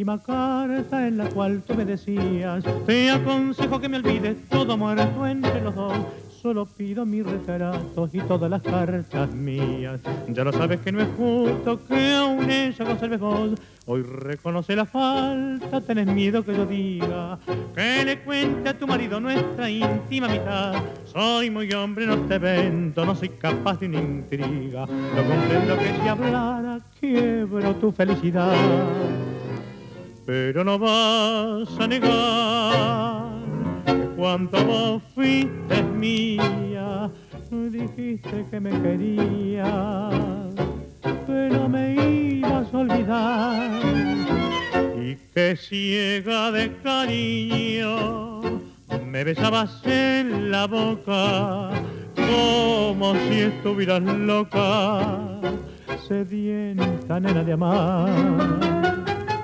última carta en la cual tú me decías: te aconsejo que me olvides todo muerto entre los dos. Solo pido mis retratos y todas las cartas mías. Ya lo sabes que no es justo que aún ella conserves vos. Hoy reconoce la falta, tenés miedo que yo diga que le cuente a tu marido nuestra íntima mitad. Soy muy hombre, no te vendo, no soy capaz de una intriga. No comprendo que si hablara quiebro tu felicidad. Pero no vas a negar cuando vos fuiste mía, dijiste que me querías, que no me ibas a olvidar y que ciega de cariño me besabas en la boca como si estuvieras loca, sedienta nena de amar.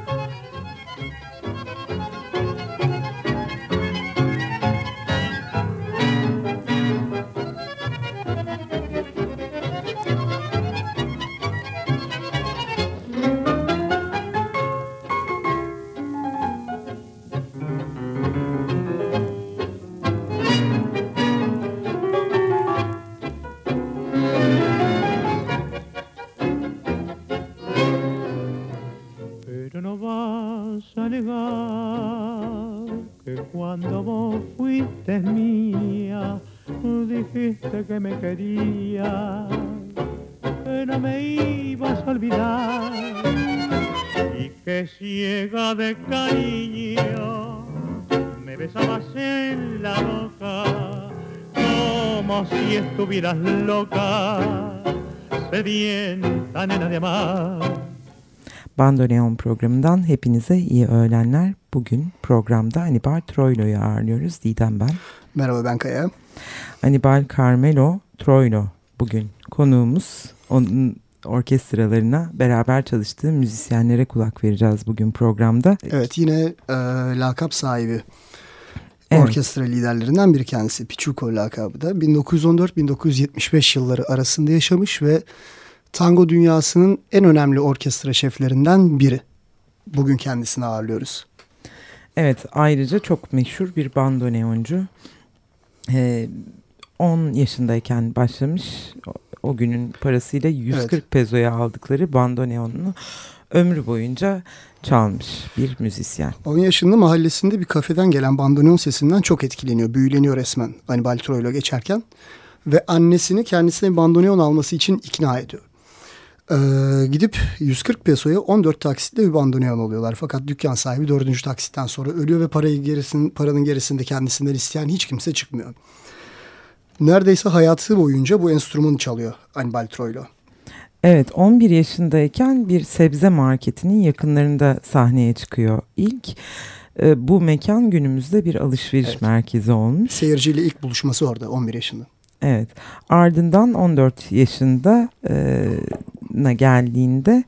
Cuando vos fuiste mía, dijiste que me querías, que no me ibas a olvidar y que ciega de cariño me besabas en la boca como si estuvieras loca, sedienta nena de amar. Bandoneon programından hepinize iyi öğlenler. Bugün programda Anibal Troilo'yu ağırlıyoruz. Didem ben. Merhaba, ben Kaya. Anibal Carmelo Troilo bugün konuğumuz. Onun orkestralarına beraber çalıştığı müzisyenlere kulak vereceğiz bugün programda. Evet, yine lakap sahibi. Evet. Orkestra liderlerinden biri kendisi. Pichuco lakabı da. 1914-1975 yılları arasında yaşamış ve tango dünyasının en önemli orkestra şeflerinden biri. Bugün kendisini ağırlıyoruz. Evet, ayrıca çok meşhur bir bandoneoncu. 10 yaşındayken başlamış. O günün parasıyla 140 pezoya aldıkları bandoneonunu ömrü boyunca çalmış bir müzisyen. 10 yaşında mahallesinde bir kafeden gelen bandoneon sesinden çok etkileniyor. Büyüleniyor resmen Anibal Troilo geçerken. Ve annesini kendisine bandoneon alması için ikna ediyor. Gidip 140 pesoya 14 taksitle bir bandoneon alıyorlar. Fakat dükkan sahibi 4. taksitten sonra ölüyor ve paranın gerisini de kendisinden isteyen hiç kimse çıkmıyor. Neredeyse hayatı boyunca bu enstrümanı çalıyor Anibal Troilo. Evet, 11 yaşındayken bir sebze marketinin yakınlarında sahneye çıkıyor ilk. Bu mekan günümüzde bir alışveriş merkezi olmuş. Seyirciyle ilk buluşması orada 11 yaşında. Evet, ardından 14 yaşında geldiğinde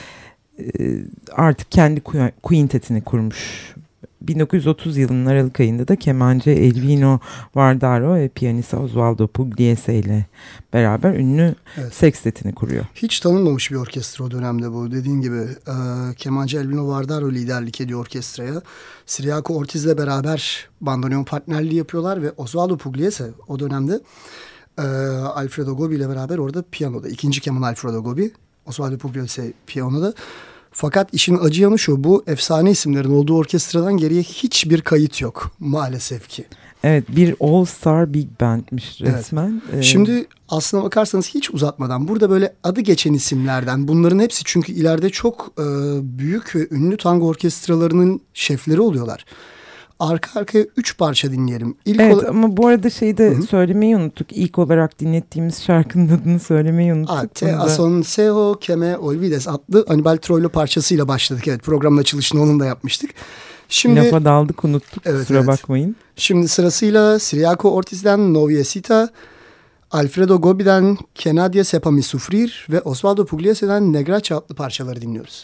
artık kendi quintetini kurmuş. 1930 yılının Aralık ayında da kemancı Elvino Vardaro ve piyanist Osvaldo Pugliese ile beraber ünlü sextetini kuruyor. Hiç tanınmamış bir orkestra o dönemde bu. Dediğin gibi kemancı Elvino Vardaro liderlik ediyor orkestraya. Ciriaco Ortiz'le beraber bandoneon partnerliği yapıyorlar ve Osvaldo Pugliese o dönemde Alfredo Gobi ile beraber orada piyanoda. İkinci keman Alfredo Gobi, Osvaldo Pugliese piyanoda. Fakat işin acı yanı şu, bu efsane isimlerin olduğu orkestradan geriye hiçbir kayıt yok maalesef ki. Evet, bir All Star Big Band'miş resmen. Evet. Şimdi aslına bakarsanız hiç uzatmadan burada böyle adı geçen isimlerden, bunların hepsi çünkü ileride çok büyük ve ünlü tango orkestralarının şefleri oluyorlar. Arka arkaya 3 parça dinleyelim. Ama bu arada söylemeyi unuttuk. İlk olarak dinlettiğimiz şarkının adını söylemeyi unuttuk. Te Asonseo Que Me Olvides adlı Anibal Troilo parçasıyla başladık. Evet, programın açılışını onun da yapmıştık. Şimdi lafa daldık, unuttuk. Kusura bakmayın. Şimdi sırasıyla Ciriaco Ortiz'den Noviecita, Alfredo Gobi'den Que Nadie Sepa Mi Sufrir ve Osvaldo Pugliese'den Negraça adlı parçaları dinliyoruz.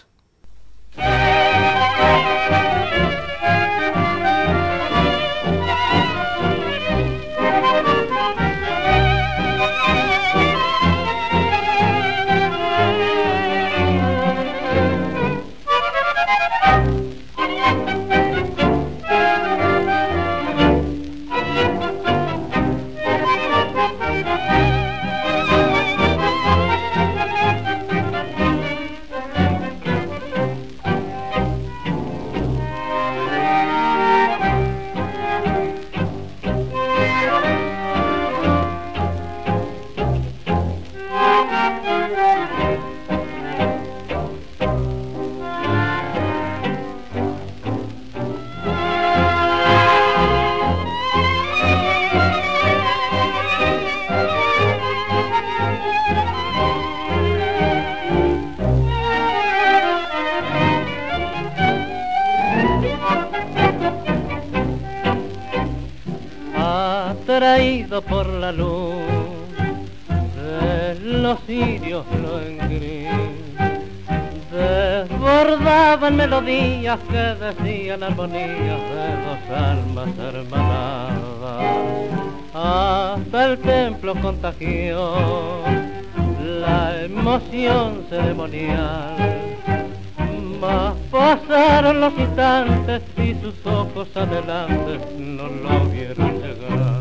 atraído por la luz de los cirios en gris, desbordaban melodías que decían armonías de dos almas hermanadas. Hasta el templo contagió la emoción ceremonial, mas pasaron los instantes y sus ojos adelante no lo vieron llegar.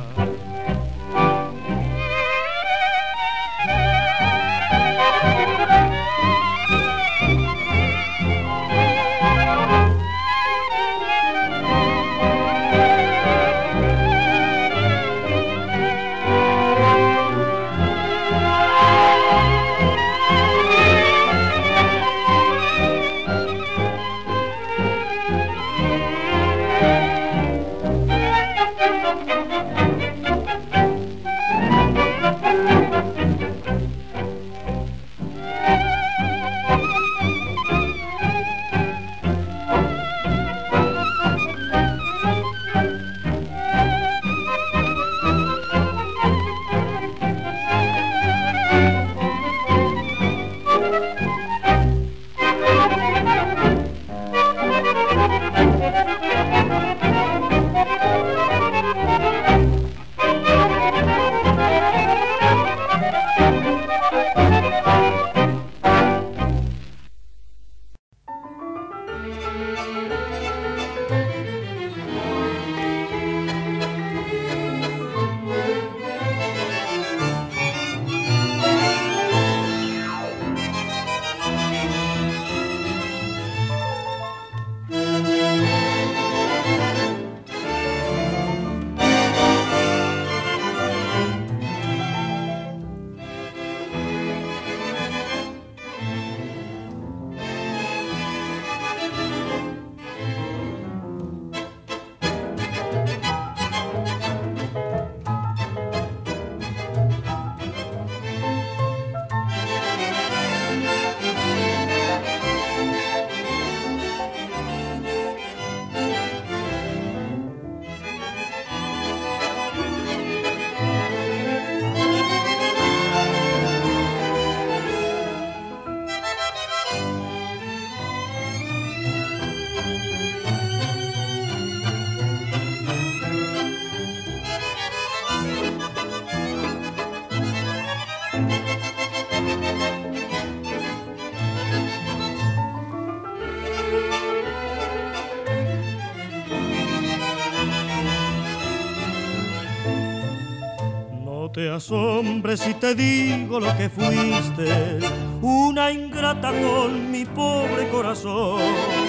te asombres si te digo lo que fuiste, una ingrata con mi pobre corazón,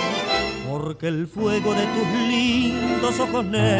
porque el fuego de tus lindos ojos negros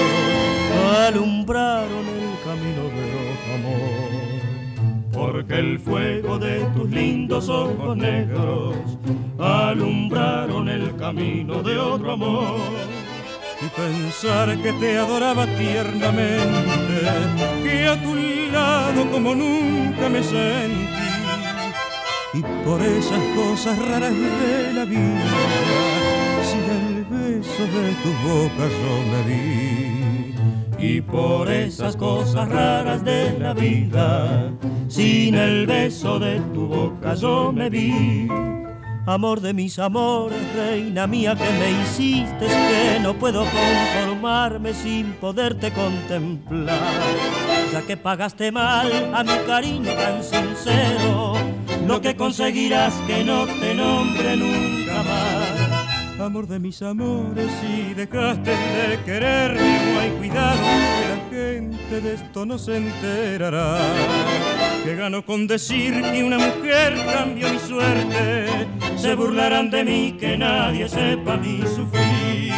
alumbraron el camino de otro amor. Porque el fuego de tus lindos ojos negros alumbraron el camino de otro amor. Y pensar que te adoraba tiernamente, que a tu lado como nunca me sentí, y por esas cosas raras de la vida, sin el beso de tu boca yo me vi. Y por esas cosas raras de la vida, sin el beso de tu boca yo me vi. Amor de mis amores, reina mía que me hiciste, que no puedo conformarme sin poderte contemplar. Ya que pagaste mal a mi cariño tan sincero, lo que conseguirás que no te nombre nunca más. Amor de mis amores, si dejaste de quererme, no hay cuidado, que la gente de esto no se enterará. Que gano con decir que una mujer cambió mi suerte, se burlarán de mí, que nadie sepa mi sufrir.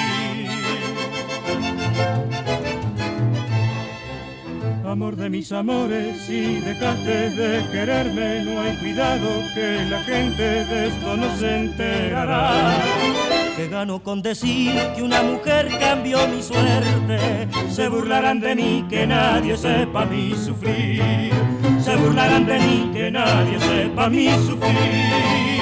Amor de mis amores, si dejaste de quererme, no hay cuidado, que la gente de esto no se enterará. Que gano con decir que una mujer cambió mi suerte, se burlarán de mí, que nadie sepa mi sufrir. Se burlarán de mí, que nadie sepa mi sufrir.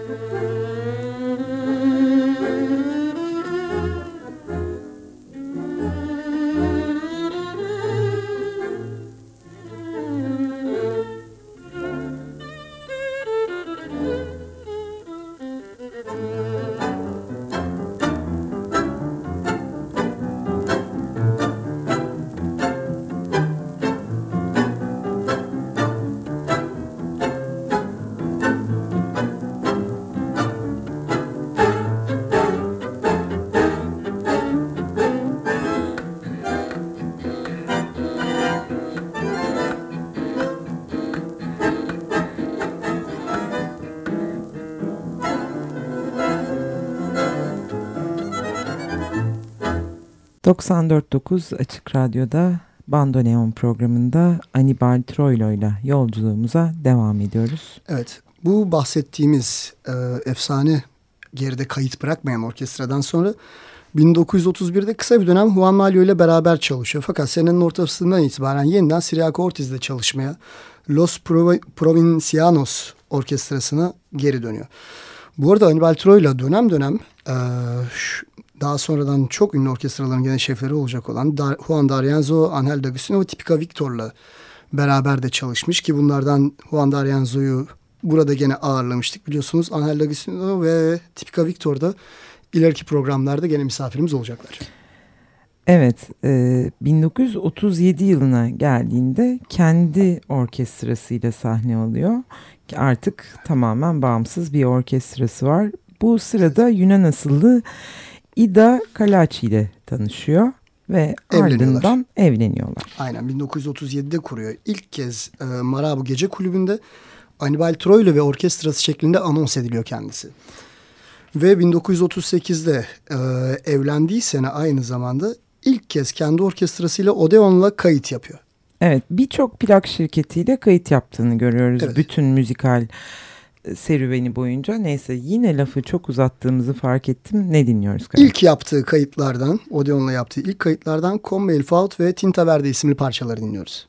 ...94.9 Açık Radyo'da Bandoneon programında Anibal Troilo ile yolculuğumuza devam ediyoruz. Evet, bu bahsettiğimiz efsane geride kayıt bırakmayan orkestradan sonra 1931'de kısa bir dönem Juan Mallo ile beraber çalışıyor. Fakat senenin ortasından itibaren yeniden Ciriaco Ortiz'de çalışmaya Los Provincianos Orkestrası'na geri dönüyor. Bu arada Anibal Troilo dönem dönem daha sonradan çok ünlü orkestraların genel şefleri olacak olan Juan D'Arienzo, Angel D'Agostino ve Tipica Victor'la beraber de çalışmış ki bunlardan Juan D'Arienzo'yu burada gene ağırlamıştık biliyorsunuz. Angel D'Agostino ve Tipica Victor'da ileriki programlarda gene misafirimiz olacaklar. Evet, 1937 yılına geldiğinde kendi orkestrasıyla sahne alıyor. Artık tamamen bağımsız bir orkestrası var. Bu sırada Yunan asıllı Ida Kalaçi ile tanışıyor ve ardından evleniyorlar. Aynen, 1937'de kuruyor. İlk kez Marabu Gece Kulübü'nde Anibal Troilo ve orkestrası şeklinde anons ediliyor kendisi. Ve 1938'de evlendiği sene aynı zamanda ilk kez kendi orkestrasıyla Odeon'la kayıt yapıyor. Evet, birçok plak şirketiyle kayıt yaptığını görüyoruz. Evet. Bütün müzikal serüveni boyunca. Neyse, yine lafı çok uzattığımızı fark ettim. Ne dinliyoruz? İlk yaptığı kayıtlardan, Odeon'la yaptığı ilk kayıtlardan Come El Faut ve Tinta Verde isimli parçaları dinliyoruz.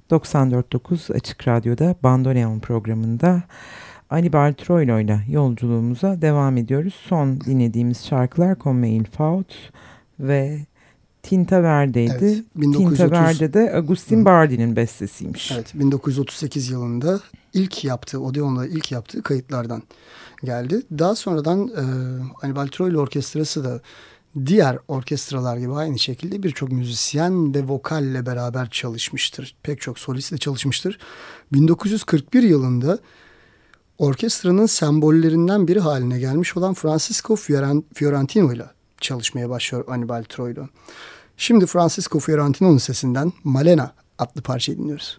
94.9 Açık Radyo'da Bandoneon programında Anibal Troilo ile yolculuğumuza devam ediyoruz. Son dinlediğimiz şarkılar Comme il faut ve Tinta Verde'ydi. Evet, Tinta Verde de Agustin Bardi'nin bestesiymiş. Evet, 1938 yılında Odeon'la ilk yaptığı kayıtlardan geldi. Daha sonradan Anibal Troilo Orkestrası da diğer orkestralar gibi aynı şekilde birçok müzisyen ve vokalle beraber çalışmıştır. Pek çok solistle çalışmıştır. 1941 yılında orkestranın sembollerinden biri haline gelmiş olan Francisco Fiorentino ile çalışmaya başlıyor Anibal Troilo. Şimdi Francisco Fiorentino'nun sesinden Malena adlı parçayı dinliyoruz.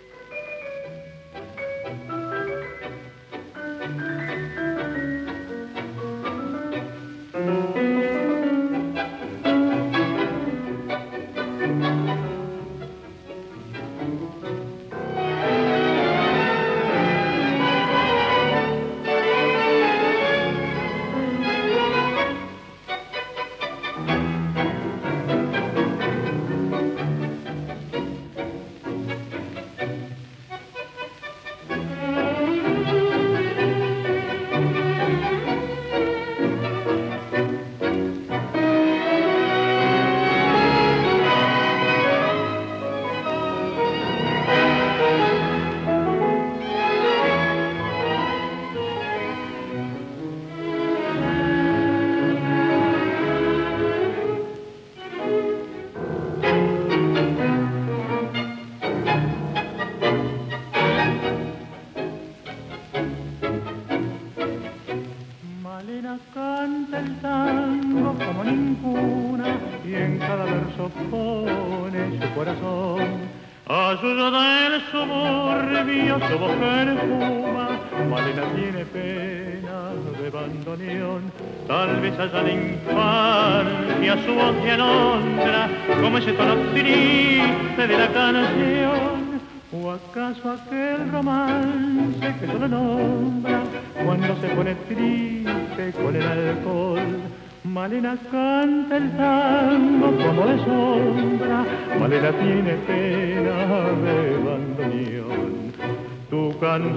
Tal vez allá la infancia su voz de alondra como ese tono triste de la canción, o acaso aquel romance que solo nombra cuando se pone triste con el alcohol. Malena canta el tango como de sombra, Malena tiene pena de bandoneón. Tu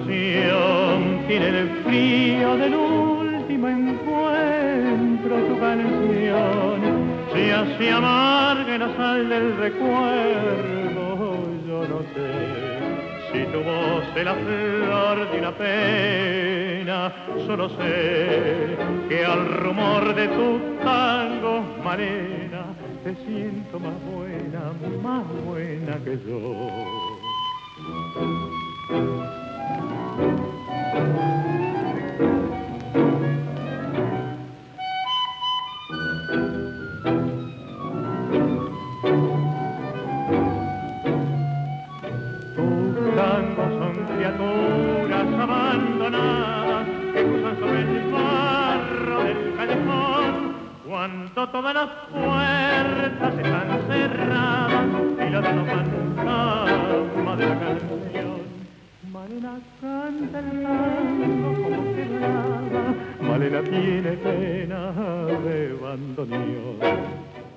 canción tiene el frío del último encuentro, tu canción se hace amarga en la sal del recuerdo. Yo no sé si tu voz es la flor de una pena, solo sé que al rumor de tu tango, Malena, te siento más buena que yo. Criaturas abandonadas que cruzan sobre el barro del callejón cuando todas las puertas están cerradas y la de los fantasmas de la canción. Malena canta el tango como quebrada, Malena tiene pena de bandoneón.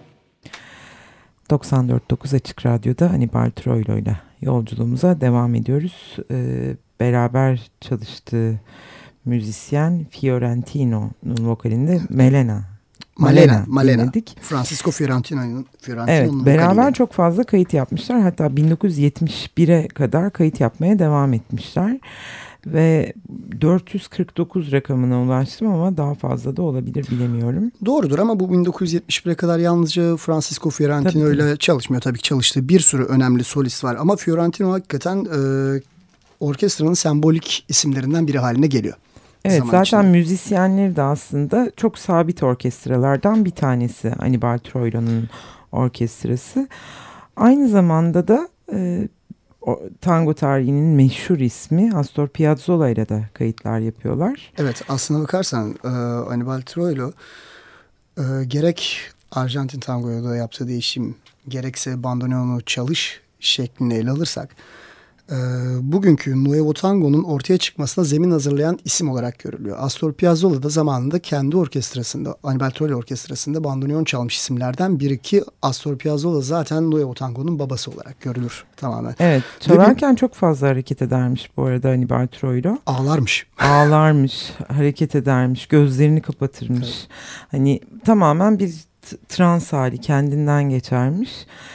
94.9 Açık Radyo'da Anibal Troilo ile yolculuğumuza devam ediyoruz. Beraber çalıştığı müzisyen Fiorentino'nun vokalinde Malena dinledik. Francisco Fiorentino'nun evet, beraber vokalinde. Çok fazla kayıt yapmışlar. Hatta 1971'e kadar kayıt yapmaya devam etmişler. Ve 449 rakamına ulaştım ama daha fazla da olabilir, bilemiyorum. Doğrudur ama bu 1971'e kadar yalnızca Francisco Fiorentino ile çalışmıyor. Tabii ki çalıştığı bir sürü önemli solist var. Ama Fiorentino hakikaten orkestranın sembolik isimlerinden biri haline geliyor. Evet, zaten müzisyenleri de aslında çok sabit orkestralardan bir tanesi Anibal Troilo'nun orkestrası. Aynı zamanda da tango tarihinin meşhur ismi Astor Piazzolla ile de kayıtlar yapıyorlar. Evet, aslına bakarsan Anibal Troilo gerek Arjantin tangoya da yaptığı değişim, gerekse bandoneonu çalış şeklini ele alırsak Bugünkü Nuevo Tango'nun ortaya çıkmasına zemin hazırlayan isim olarak görülüyor. Astor Piazzolla da zamanında kendi orkestrasında, Anibal Troilo orkestrasında bandoneon çalmış isimlerden biri ki Astor Piazzolla zaten Nuevo Tango'nun babası olarak görülür tamamen. Evet, çalarken çok fazla hareket edermiş bu arada Anibal Troilo. Ağlarmış, hareket edermiş, gözlerini kapatırmış. Evet. Hani tamamen bir trans hali, kendinden geçermiş.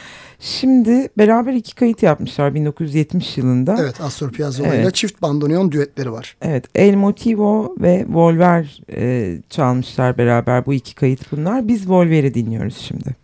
Şimdi beraber 2 kayıt yapmışlar 1970 yılında. Evet, Astor Piazzolla ile çift bandoneon düetleri var. Evet, El Motivo ve Volver çalmışlar beraber, bu 2 kayıt bunlar. Biz Volver'i dinliyoruz şimdi.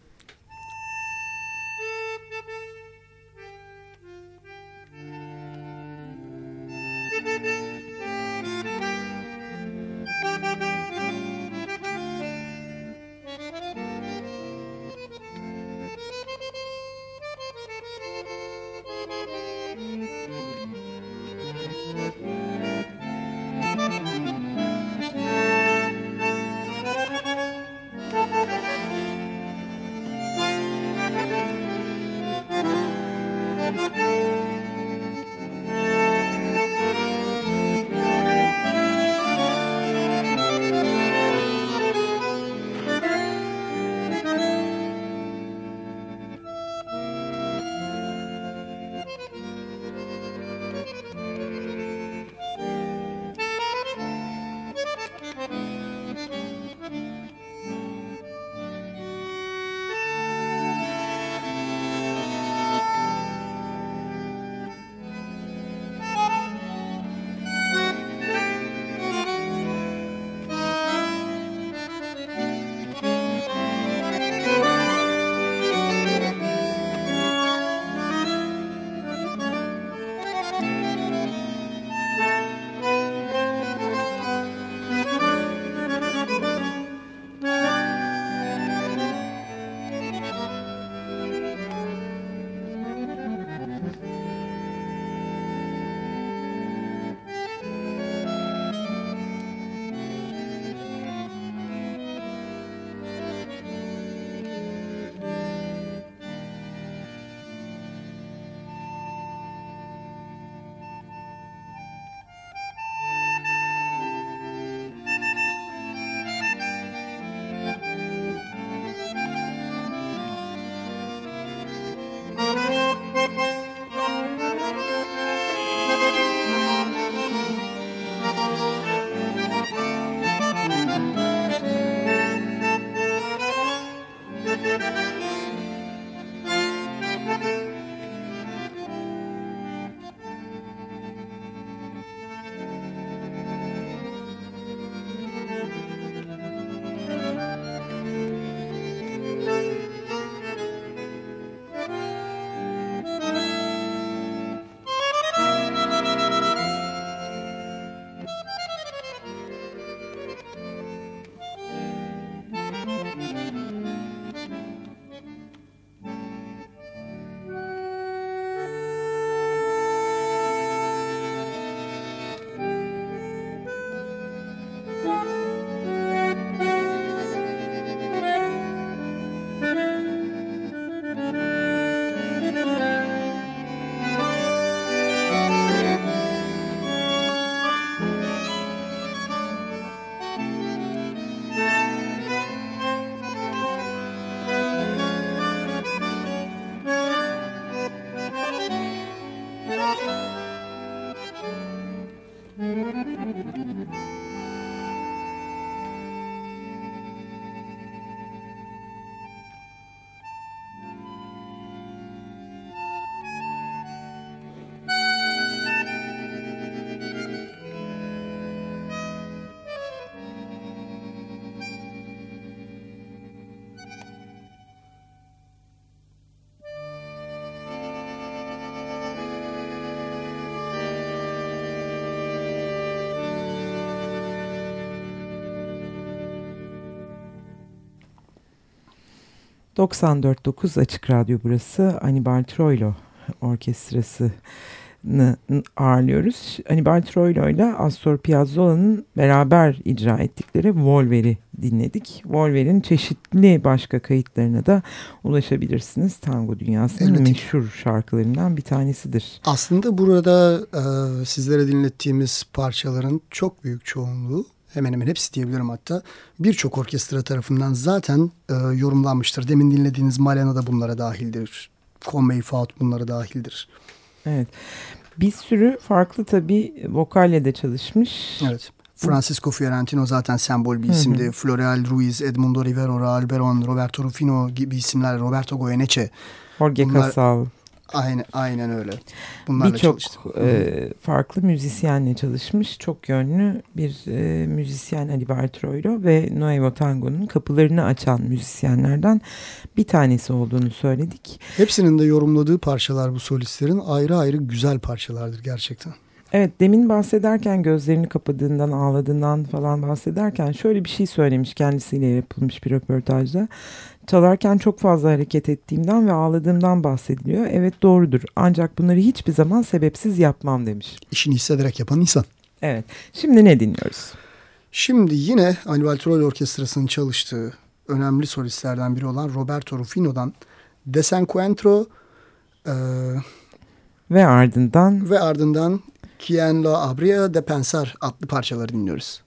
...94.9 Açık Radyo burası. Anibal Troilo Orkestrası ağırlıyoruz. Hannibal Troilo ile Astor Piazzolla'nın beraber icra ettikleri Volver'i dinledik. Volver'in çeşitli başka kayıtlarına da ulaşabilirsiniz. Tango dünyasının meşhur şarkılarından bir tanesidir. Aslında burada sizlere dinlettiğimiz parçaların çok büyük çoğunluğu, hemen hemen hepsi diyebilirim hatta, birçok orkestra tarafından zaten yorumlanmıştır. Demin dinlediğiniz Malena da bunlara dahildir. Conway Faut bunlara dahildir. Evet. Bir sürü farklı tabii vokalle de çalışmış. Evet. Francisco Fiorentino zaten sembol bir isimdi. Floreal Ruiz, Edmundo Rivero, Raul Beron, Roberto Rufino gibi isimler, Roberto Goyeneche. Jorge Casal. Aynen öyle. Bunlarla çalıştı. Birçok farklı müzisyenle çalışmış. Çok yönlü bir müzisyen Hannibal Troilo ve Nuevo Tango'nun kapılarını açan müzisyenlerden bir tanesi olduğunu söyledik. Hepsinin de yorumladığı parçalar bu solistlerin ayrı ayrı güzel parçalardır gerçekten. Evet, demin bahsederken gözlerini kapadığından, ağladığından falan bahsederken şöyle bir şey söylemiş kendisiyle yapılmış bir röportajda. Çalarken çok fazla hareket ettiğimden ve ağladığımdan bahsediliyor. Evet, doğrudur. Ancak bunları hiçbir zaman sebepsiz yapmam demiş. İşini hissederek yapan insan. Evet. Şimdi ne dinliyoruz? Şimdi yine Hannibal Troilo Orkestrası'nın çalıştığı önemli solistlerden biri olan Roberto Rufino'dan Desencuentro ve ardından Quien lo habría de pensar adlı parçaları dinliyoruz.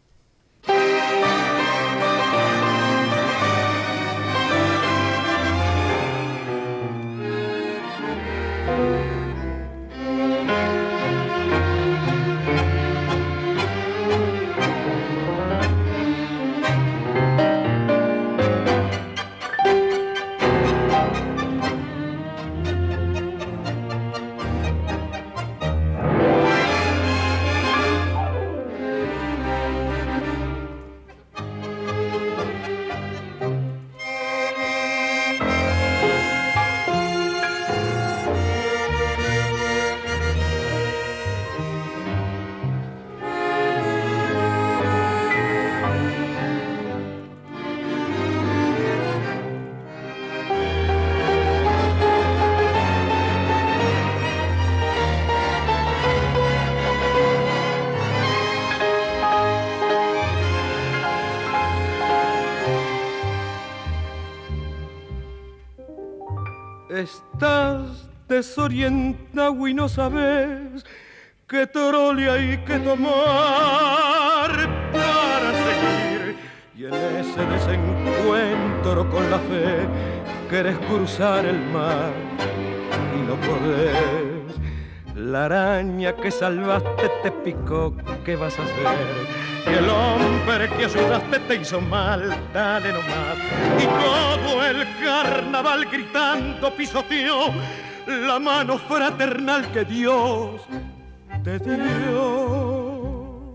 Estás desorientado y no sabes qué trole hay que tomar para seguir. Y en ese desencuentro con la fe querés cruzar el mar y no podés. La araña que salvaste te picó, ¿qué vas a hacer? Que el hombre que ayudaste te hizo mal, dale nomás. Y todo el carnaval gritando pisoteó la mano fraternal que Dios te dio.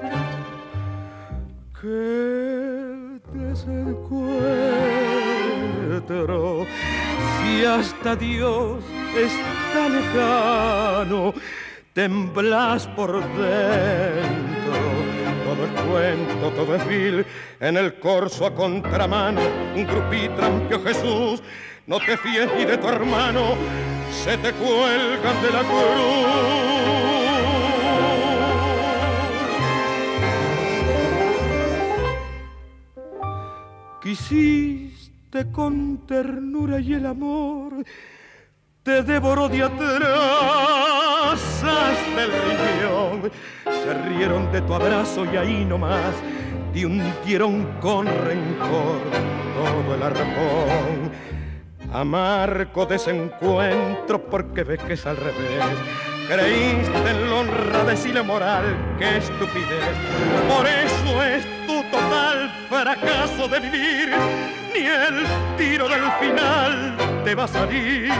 Que desencuentro, si hasta Dios está lejano, temblás por dentro. Todo es cuento, todo es vil, en el corso a contramano, un grupí trampió Jesús, no te fíes ni de tu hermano, se te cuelgan de la cruz. Quisiste con ternura y el amor, te devoró de atrás hasta el riñón. Se rieron de tu abrazo y ahí nomás te hundieron con rencor todo el arpón. Amargo desencuentro porque ves que es al revés. Creíste en la honradez y la moral, qué estupidez. Por eso es tu total fracaso de vivir. Ni el tiro del final te va a salir.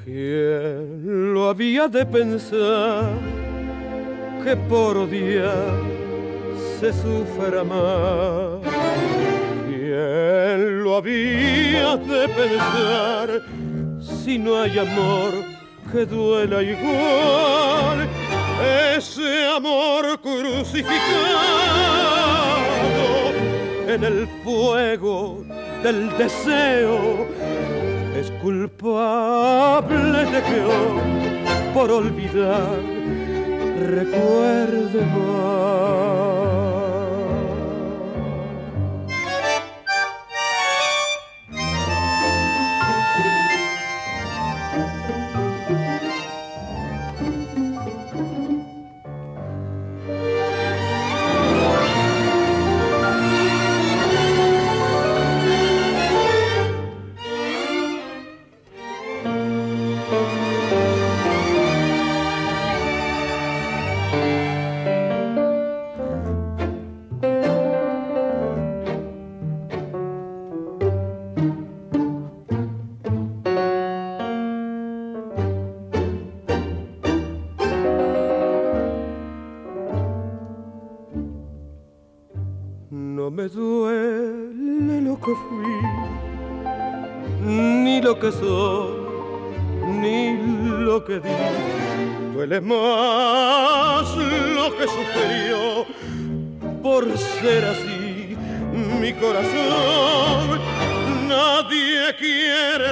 ¿Quién lo había de pensar que por odiar se sufra más? ¿Quién lo había de pensar si no hay amor que duela igual? Ese amor crucificado en el fuego del deseo es culpable de que hoy, por olvidar, recuerde más. No me duele lo que fui, ni lo que soy, ni lo que di. Duele más lo que sufrió por ser así mi corazón. Nadie quiere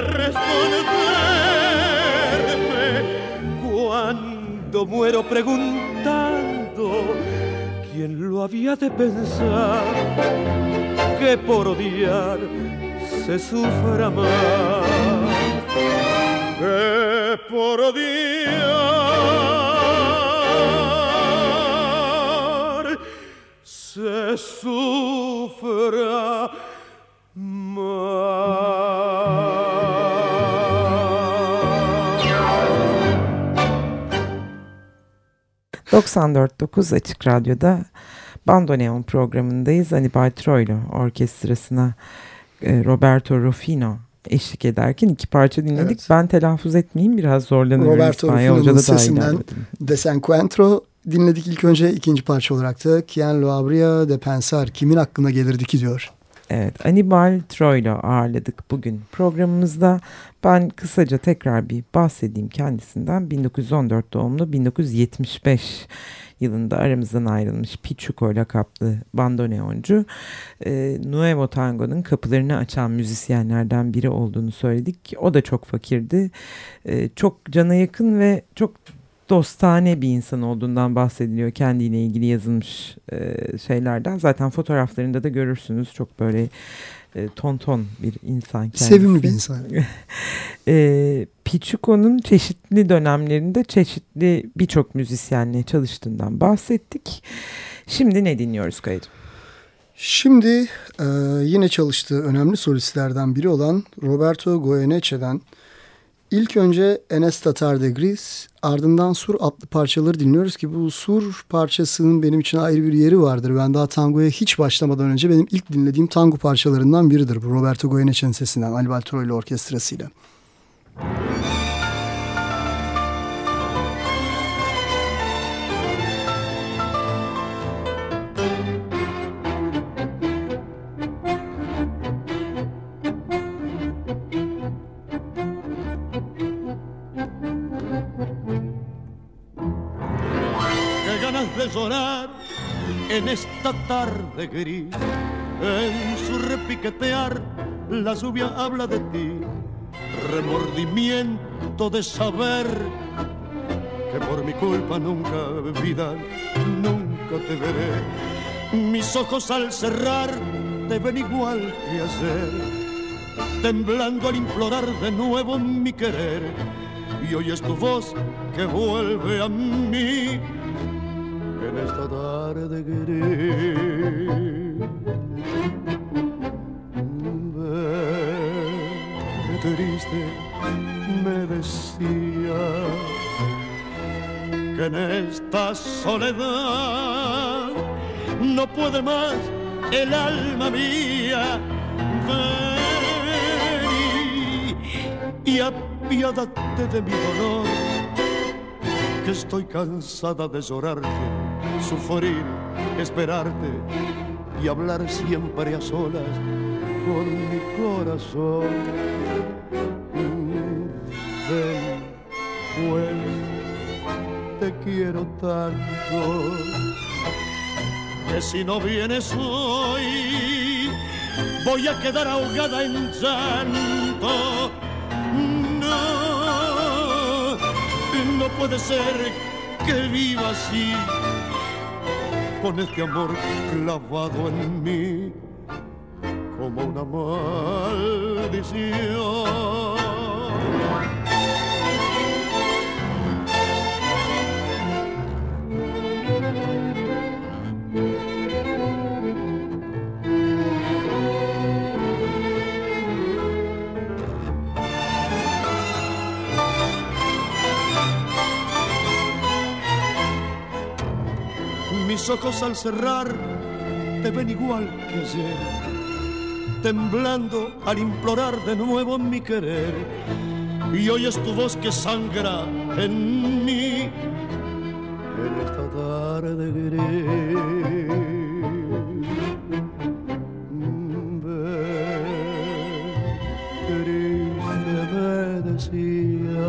responderme cuando muero preguntando ¿quién lo había de pensar que por odiar se sufra más? Que por odiar se sufra más. 94.9 Açık Radyo'da Bandoneon programındayız. Anibal Troilo orkestrasına Roberto Rufino eşlik ederken iki parça dinledik. Evet. Ben telaffuz etmeyeyim, biraz zorlanıyorum. Roberto Rufino'nun sesinden Desencuentro dinledik ilk önce. İkinci parça olarak da Quien lo habría de pensar, kimin aklına gelirdi ki diyor. Evet, Anibal Troilo ağırladık bugün programımızda. Ben kısaca tekrar bir bahsedeyim kendisinden. 1914 doğumlu, 1975 yılında aramızdan ayrılmış Pichuco lakaplı bandoneoncu. Nuevo Tango'nun kapılarını açan müzisyenlerden biri olduğunu söyledik. O da çok fakirdi. Çok cana yakın ve çok dostane bir insan olduğundan bahsediliyor kendiyle ilgili yazılmış şeylerden. Zaten fotoğraflarında da görürsünüz, çok böyle tonton bir insan kendisi. Sevimli bir insan. Pichuco'nun çeşitli dönemlerinde çeşitli birçok müzisyenle çalıştığından bahsettik. Şimdi ne dinliyoruz Kayıcım? Şimdi yine çalıştığı önemli solistlerden biri olan Roberto Goyeneche'den İlk önce Enes Tatar de Gris, ardından Sur adlı parçaları dinliyoruz ki bu Sur parçasının benim için ayrı bir yeri vardır. Ben daha tangoya hiç başlamadan önce benim ilk dinlediğim tango parçalarından biridir bu, Roberto Goyeneche'nin sesinden Anibal Troilo orkestrasıyla. Llorar en esta tarde gris, en su repiquetear la lluvia habla de ti, remordimiento de saber que por mi culpa nunca, vida, nunca te veré. Mis ojos al cerrar te ven igual que ayer, temblando al implorar de nuevo mi querer, y hoy es tu voz que vuelve a mí en esta tarde gris. Ve triste, me decía que en esta soledad no puede más el alma mía. Ven y apiádate de mi dolor, que estoy cansada de llorarte, sufrir, esperarte y hablar siempre a solas con mi corazón. Ven, pues, te quiero tanto, que si no vienes hoy voy a quedar ahogada en llanto. No puede ser que viva así, con este amor clavado en mí como una maldición. Mis ojos al cerrar te ven igual que ayer, temblando al implorar de nuevo mi querer, y oyes tu voz que sangra en mí en esta tarde gris. Triste me decía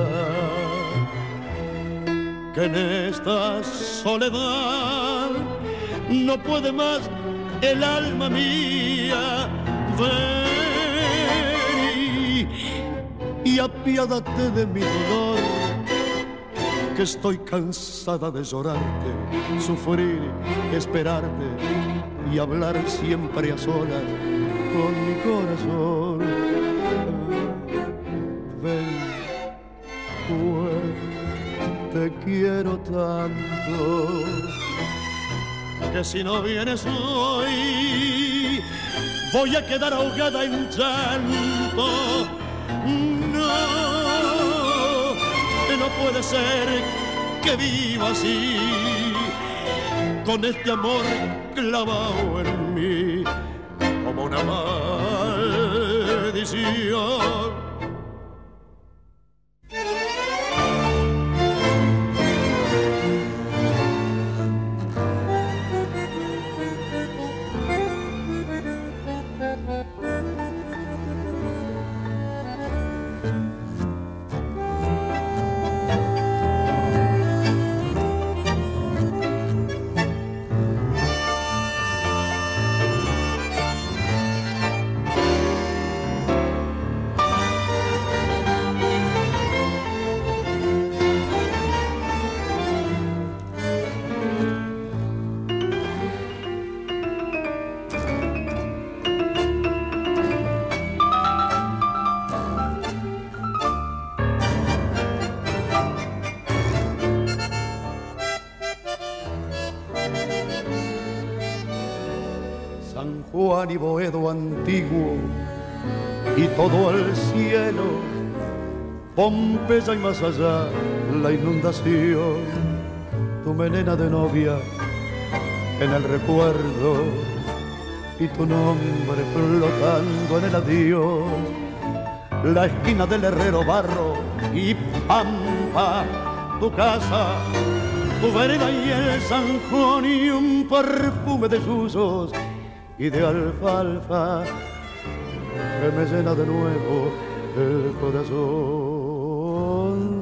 que en esta soledad no puede más el alma mía. Ven y apiádate de mi dolor, que estoy cansada de llorarte, sufrir, esperarte y hablar siempre a solas con mi corazón. Ven, pues, te quiero tanto, que si no vienes hoy voy a quedar ahogada en llanto. No puede ser que viva así, con este amor clavado en mí como una maldición. Juan y Boedo antiguo y todo el cielo, Pompeya y más allá la inundación, tu melena de novia en el recuerdo y tu nombre flotando en el adiós, la esquina del herrero barro y pampa, tu casa, tu vereda y el zanjón y un perfume de susos y de alfalfa que me llena de nuevo el corazón.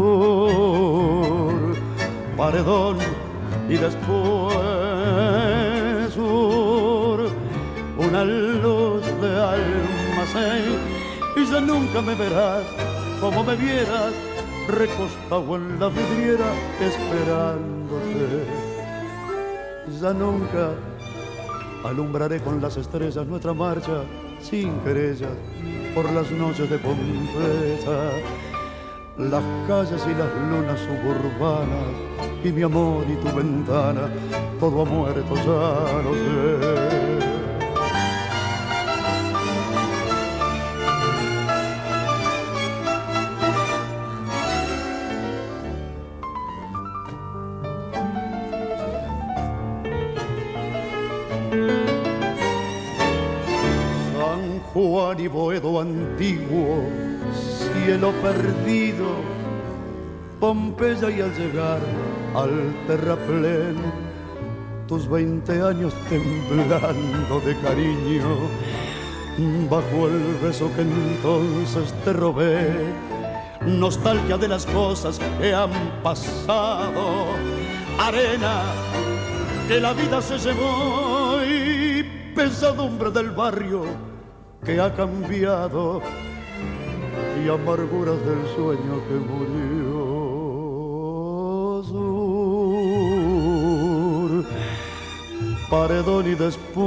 Sur, paredón y después sur, una luz de almacén, y ya nunca me verás como me vieras, recostado en la vidriera esperándote. Ya nunca alumbraré con las estrellas nuestra marcha sin querellas por las noches de Pompeya, las calles y las lunas suburbanas y mi amor y tu ventana, todo ha muerto, ya lo sé. Juan y Boedo antiguo, cielo perdido, Pompeya, y al llegar al terraplén, tus 20 años temblando de cariño, bajo el beso que entonces te robé, nostalgia de las cosas que han pasado, arena que la vida se llevó y pesadumbre del barrio que ha cambiado y amarguras del sueño que murió. Sur, paredón y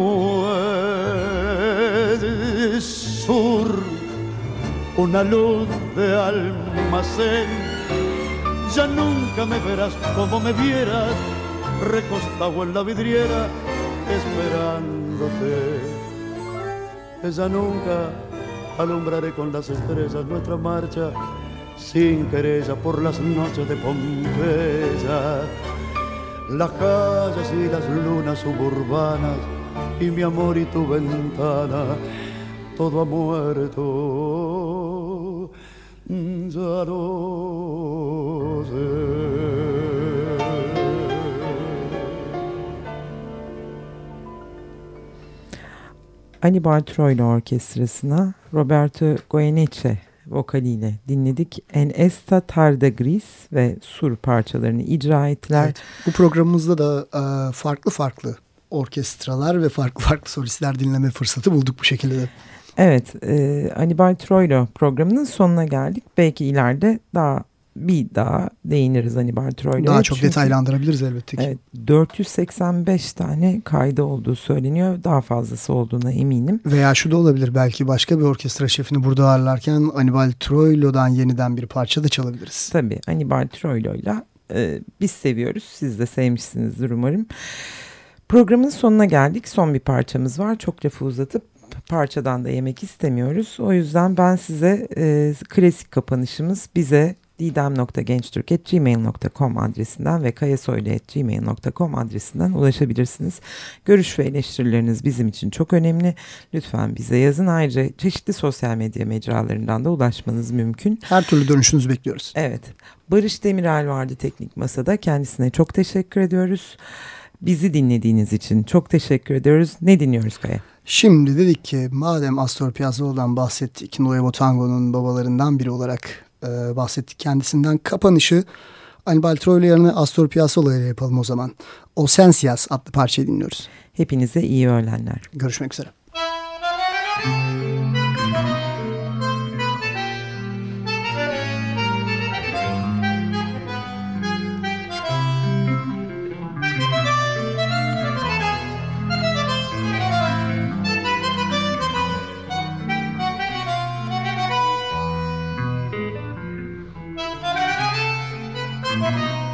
después sur, una luz de almacén. Ya nunca me verás como me vieras, recostado en la vidriera esperándote. Ya nunca alumbraré con las estrellas nuestra marcha sin querella por las noches de Pompeya, las calles y las lunas suburbanas y mi amor y tu ventana, todo ha muerto, ya no sé. Anibal Troilo Orkestrası'na Roberto Goyeneche vokaliyle dinledik. En esta tarde gris ve sur parçalarını icra ettiler. Evet, bu programımızda da farklı orkestralar ve farklı solistler dinleme fırsatı bulduk bu şekilde de. Evet, Anibal Troilo programının sonuna geldik. Belki ileride bir daha değiniriz Anibal Troilo'ya. Daha çok detaylandırabiliriz elbette ki. Evet, 485 tane kaydı olduğu söyleniyor. Daha fazlası olduğuna eminim. Veya şu da olabilir, belki başka bir orkestra şefini burada ağırlarken Anibal Troilo'dan yeniden bir parça da çalabiliriz. Tabii, Anibal Troilo'yla biz seviyoruz. Siz de sevmişsinizdir umarım. Programın sonuna geldik. Son bir parçamız var. Çok lafı uzatıp parçadan da yemek istemiyoruz. O yüzden ben size klasik kapanışımız bize didem.gençtürk@gmail.com adresinden ve kayasoylu@gmail.com adresinden ulaşabilirsiniz. Görüş ve eleştirileriniz bizim için çok önemli. Lütfen bize yazın. Ayrıca çeşitli sosyal medya mecralarından da ulaşmanız mümkün. Her türlü dönüşünüzü bekliyoruz. Evet. Barış Demirel vardı Teknik Masa'da. Kendisine çok teşekkür ediyoruz. Bizi dinlediğiniz için çok teşekkür ediyoruz. Ne dinliyoruz Kaya? Şimdi dedik ki madem Astor Piazzolla'dan bahsettik, Nuevo Tango'nun babalarından biri olarak bahsettik kendisinden, kapanışı Anibal Troilo yerine Astor Piazzolla ile yapalım o zaman. Ausencias adlı parçayı dinliyoruz. Hepinize iyi öğlenler. Görüşmek üzere. Thank you.